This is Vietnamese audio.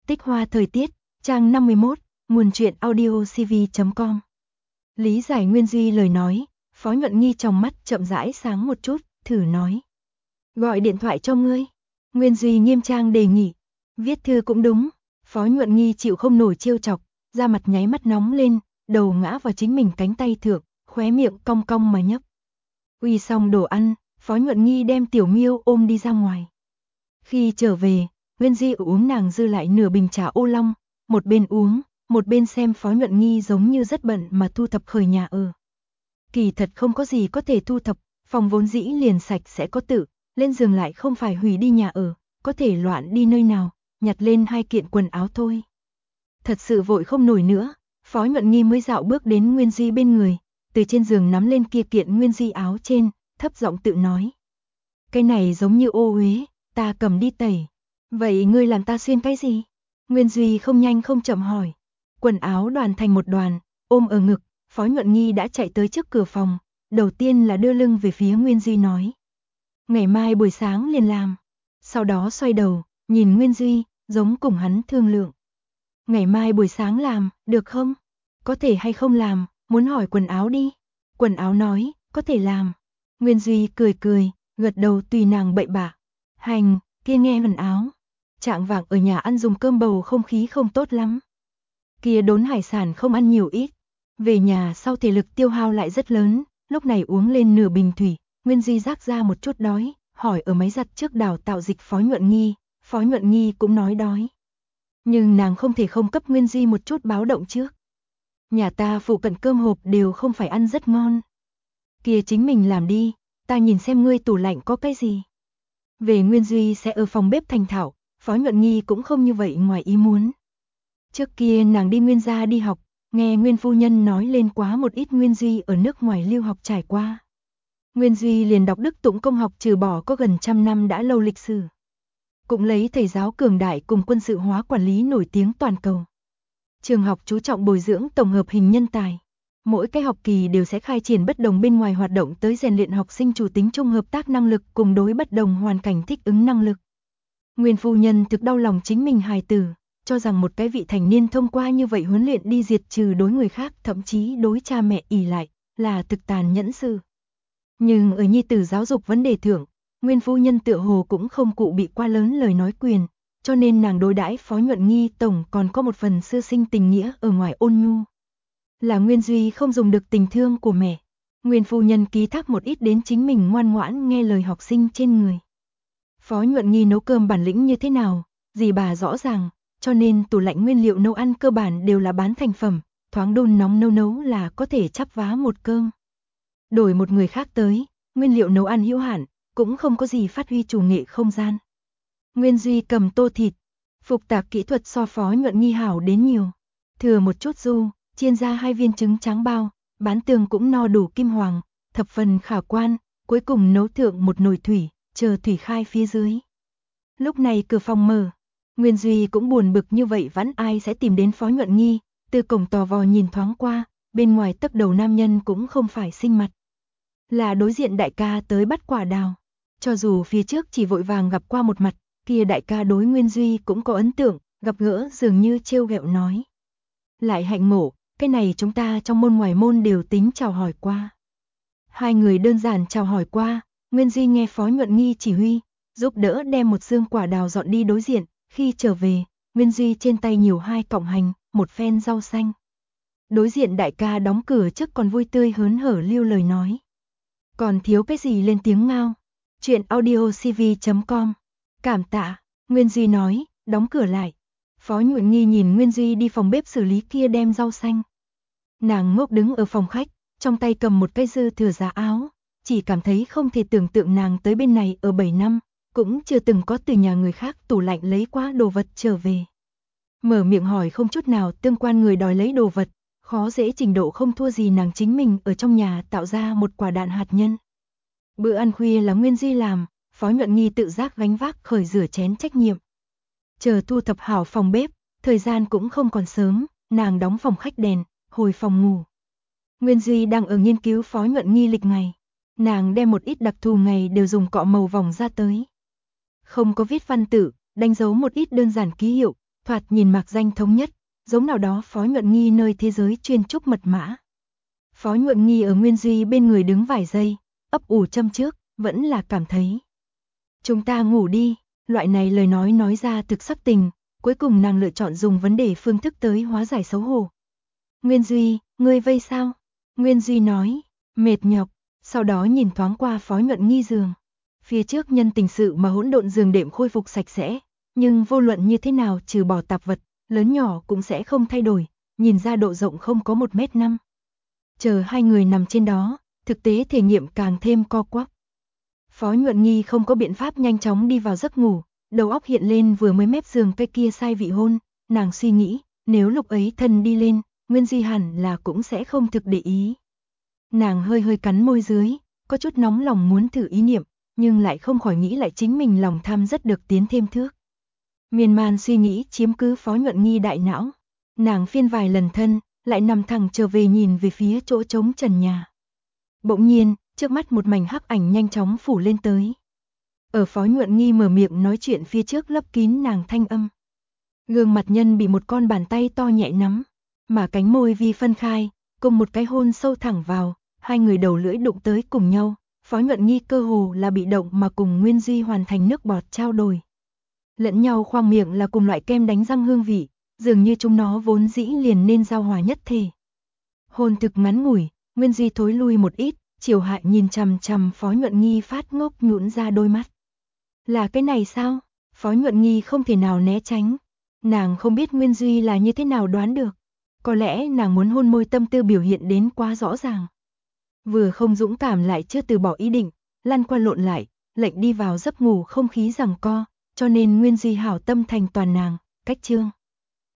Tích hoa thời tiết, trang 51, nguồn truyện audiocv.com. Lý giải Nguyên Duy lời nói, Phó Nhuận Nghi trong mắt chậm rãi sáng một chút, thử nói. Gọi điện thoại cho ngươi. Nguyên Duy nghiêm trang đề nghị. Viết thư cũng đúng. Phó Nhuận Nghi chịu không nổi trêu chọc, da mặt nháy mắt nóng lên, đầu ngã vào chính mình cánh tay thượng, khóe miệng cong cong mà nhấp. Uy xong đồ ăn, Phó Nhuận Nghi đem Tiểu Miêu ôm đi ra ngoài. Khi trở về, Nguyên Duy uống nàng dư lại nửa bình trà ô long, một bên uống, một bên xem Phó Nhuận Nghi giống như rất bận mà thu thập khởi nhà ở. Kỳ thật không có gì có thể thu thập, phòng vốn dĩ liền sạch sẽ có tự, lên giường lại không phải hủy đi nhà ở, có thể loạn đi nơi nào, nhặt lên 2 kiện quần áo thôi. Thật sự vội không nổi nữa, Phó Nhuận Nghi mới dạo bước đến Nguyên Duy bên người, từ trên giường nắm lên kia kiện Nguyên Duy áo trên, thấp giọng tự nói. Cái này giống như ô uế, ta cầm đi tẩy. Vậy ngươi làm ta xuyên cái gì? Nguyên Duy không nhanh không chậm hỏi. Quần áo đoàn thành một đoàn, ôm ở ngực, Phó Nhuận Nghi đã chạy tới trước cửa phòng, đầu tiên là đưa lưng về phía Nguyên Duy nói. Ngày mai buổi sáng liền làm. Sau đó xoay đầu, nhìn Nguyên Duy, giống cùng hắn thương lượng. Ngày mai buổi sáng làm, được không? Có thể hay không làm, muốn hỏi quần áo đi. Quần áo nói, có thể làm. Nguyên Duy cười cười, gật đầu tùy nàng bậy bạ. Hành, kia nghe quần áo. Trạng vạng ở nhà ăn dùng cơm bầu không khí không tốt lắm. Kia đốn hải sản không ăn nhiều ít. Về nhà sau thể lực tiêu hao lại rất lớn, lúc này uống lên nửa bình thủy, Nguyên Duy rác ra một chút đói, hỏi ở máy giặt trước đào tạo dịch Phó Nhuận Nghi, Phó Nhuận Nghi cũng nói đói. Nhưng nàng không thể không cấp Nguyên Duy một chút báo động trước. Nhà ta phụ cận cơm hộp đều không phải ăn rất ngon. Kia chính mình làm đi, ta nhìn xem ngươi tủ lạnh có cái gì. Về Nguyên Duy sẽ ở phòng bếp thành thạo, Phó Nhuận Nghi cũng không như vậy ngoài ý muốn. Trước kia nàng đi Nguyên gia đi học, nghe Nguyên phu nhân nói lên quá một ít Nguyên Duy ở nước ngoài lưu học trải qua. Nguyên Duy liền đọc Đức Tụng công học trừ bỏ có gần 100 năm đã lâu lịch sử. Cũng lấy thầy giáo cường đại cùng quân sự hóa quản lý nổi tiếng toàn cầu. Trường học chú trọng bồi dưỡng tổng hợp hình nhân tài. Mỗi cái học kỳ đều sẽ khai triển bất đồng bên ngoài hoạt động tới rèn luyện học sinh chủ tính chung hợp tác năng lực cùng đối bất đồng hoàn cảnh thích ứng năng lực. Nguyên phu nhân thực đau lòng chính mình hài tử, cho rằng một cái vị thành niên thông qua như vậy huấn luyện đi diệt trừ đối người khác, thậm chí đối cha mẹ ỷ lại, là thực tàn nhẫn sự. Nhưng ở nhi tử giáo dục vấn đề thượng, Nguyên phu nhân tựa hồ cũng không cụ bị quá lớn lời nói quyền, cho nên nàng đối đãi Phó Nhuận Nghi tổng còn có một phần sư sinh tình nghĩa ở ngoài ôn nhu. Là Nguyên Duy không dùng được tình thương của mẹ, Nguyên phu nhân ký thác một ít đến chính mình ngoan ngoãn nghe lời học sinh trên người. Phó Nhuận Nghi nấu cơm bản lĩnh như thế nào, dì bà rõ ràng, cho nên tủ lạnh nguyên liệu nấu ăn cơ bản đều là bán thành phẩm, thoáng đun nóng nấu là có thể chắp vá một cơm. Đổi một người khác tới, nguyên liệu nấu ăn hữu hạn, cũng không có gì phát huy chủ nghệ không gian. Nguyên Duy cầm tô thịt, phục tạc kỹ thuật so Phó Nhuận Nghi hảo đến nhiều. Thừa một chút du, chiên ra 2 viên trứng trắng bao, bán tường cũng no đủ kim hoàng, thập phần khả quan, cuối cùng nấu thượng một nồi thủy, chờ thủy khai phía dưới. Lúc này cửa phòng mở, Nguyên Duy cũng buồn bực như vậy vẫn ai sẽ tìm đến Phó Nhuận Nghi, từ cổng tò vò nhìn thoáng qua, bên ngoài tấc đầu nam nhân cũng không phải sinh mặt. Là đối diện đại ca tới bắt quả đào. Cho dù phía trước chỉ vội vàng gặp qua một mặt, kia đại ca đối Nguyên Duy cũng có ấn tượng, gặp gỡ dường như trêu ghẹo nói. Lại hạnh mộ, cái này chúng ta trong môn ngoài môn đều tính chào hỏi qua. 2 người đơn giản chào hỏi qua, Nguyên Duy nghe Phó Nhuận Nghi chỉ huy, giúp đỡ đem một xương quả đào dọn đi đối diện, khi trở về, Nguyên Duy trên tay nhiều 2 cọng hành, một phen rau xanh. Đối diện đại ca đóng cửa trước còn vui tươi hớn hở lưu lời nói. Còn thiếu cái gì lên tiếng ngao? Chuyện audiocv.com. Cảm tạ, Nguyên Duy nói, đóng cửa lại. Phó Nhuận Nghi nhìn Nguyên Duy đi phòng bếp xử lý kia đem rau xanh. Nàng ngốc đứng ở phòng khách, trong tay cầm một cây dư thừa giá áo, chỉ cảm thấy không thể tưởng tượng nàng tới bên này ở 7 năm, cũng chưa từng có từ nhà người khác tủ lạnh lấy quá đồ vật trở về. Mở miệng hỏi không chút nào tương quan người đòi lấy đồ vật, khó dễ trình độ không thua gì nàng chính mình ở trong nhà tạo ra một quả đạn hạt nhân. Bữa ăn khuya là Nguyên Duy làm, Phó Nhuận Nghi tự giác gánh vác khởi rửa chén trách nhiệm. Chờ thu thập hảo phòng bếp, thời gian cũng không còn sớm, nàng đóng phòng khách đèn, hồi phòng ngủ. Nguyên Duy đang ở nghiên cứu Phó Nhuận Nghi lịch ngày. Nàng đem một ít đặc thù ngày đều dùng cọ màu vòng ra tới. Không có viết văn tự, đánh dấu một ít đơn giản ký hiệu, thoạt nhìn mạc danh thống nhất, giống nào đó Phó Nhuận Nghi nơi thế giới chuyên trúc mật mã. Phó Nhuận Nghi ở Nguyên Duy bên người đứng vài giây, ấp ủ châm trước, vẫn là cảm thấy. Chúng ta ngủ đi, loại này lời nói ra thực sắc tình, cuối cùng nàng lựa chọn dùng vấn đề phương thức tới hóa giải xấu hổ. Nguyên Duy, ngươi vây sao? Nguyên Duy nói, mệt nhọc, sau đó nhìn thoáng qua Phó Nhuận Nghi giường. Phía trước nhân tình sự mà hỗn độn giường đệm khôi phục sạch sẽ, nhưng vô luận như thế nào trừ bỏ tạp vật, lớn nhỏ cũng sẽ không thay đổi, nhìn ra độ rộng không có 1m5. Chờ hai người nằm trên đó, thực tế thể nghiệm càng thêm co quắp. Phó Nhuận Nghi không có biện pháp nhanh chóng đi vào giấc ngủ, đầu óc hiện lên vừa mới mép giường cây kia sai vị hôn, nàng suy nghĩ, nếu lúc ấy thân đi lên, Nguyên Duy hẳn là cũng sẽ không thực để ý. Nàng hơi cắn môi dưới, có chút nóng lòng muốn thử ý niệm, nhưng lại không khỏi nghĩ lại chính mình lòng tham rất được tiến thêm thước. Miên man suy nghĩ chiếm cứ Phó Nhuận Nghi đại não, nàng phiên vài lần thân, lại nằm thẳng trở về nhìn về phía chỗ trống trần nhà. Bỗng nhiên, trước mắt một mảnh hắc ảnh nhanh chóng phủ lên tới. Ở Phó Nhuận Nghi mở miệng nói chuyện phía trước lấp kín nàng thanh âm. Gương mặt nhân bị một con bàn tay to nhẹ nắm, mà cánh môi vi phân khai, cùng một cái hôn sâu thẳng vào, hai người đầu lưỡi đụng tới cùng nhau. Phó Nhuận Nghi cơ hồ là bị động mà cùng Nguyên Duy hoàn thành nước bọt trao đổi. Lẫn nhau khoang miệng là cùng loại kem đánh răng hương vị, dường như chúng nó vốn dĩ liền nên giao hòa nhất thể. Hôn thực ngắn ngủi, Nguyên Duy thối lui một ít, chiều hại nhìn chằm chằm Phó Nhuận Nghi phát ngốc nhũn ra đôi mắt. Là cái này sao? Phó Nhuận Nghi không thể nào né tránh. Nàng không biết Nguyên Duy là như thế nào đoán được. Có lẽ nàng muốn hôn môi tâm tư biểu hiện đến quá rõ ràng. Vừa không dũng cảm lại chưa từ bỏ ý định, lăn qua lộn lại, lệnh đi vào giấc ngủ không khí giằng co, cho nên Nguyên Duy hảo tâm thành toàn nàng, cách chương.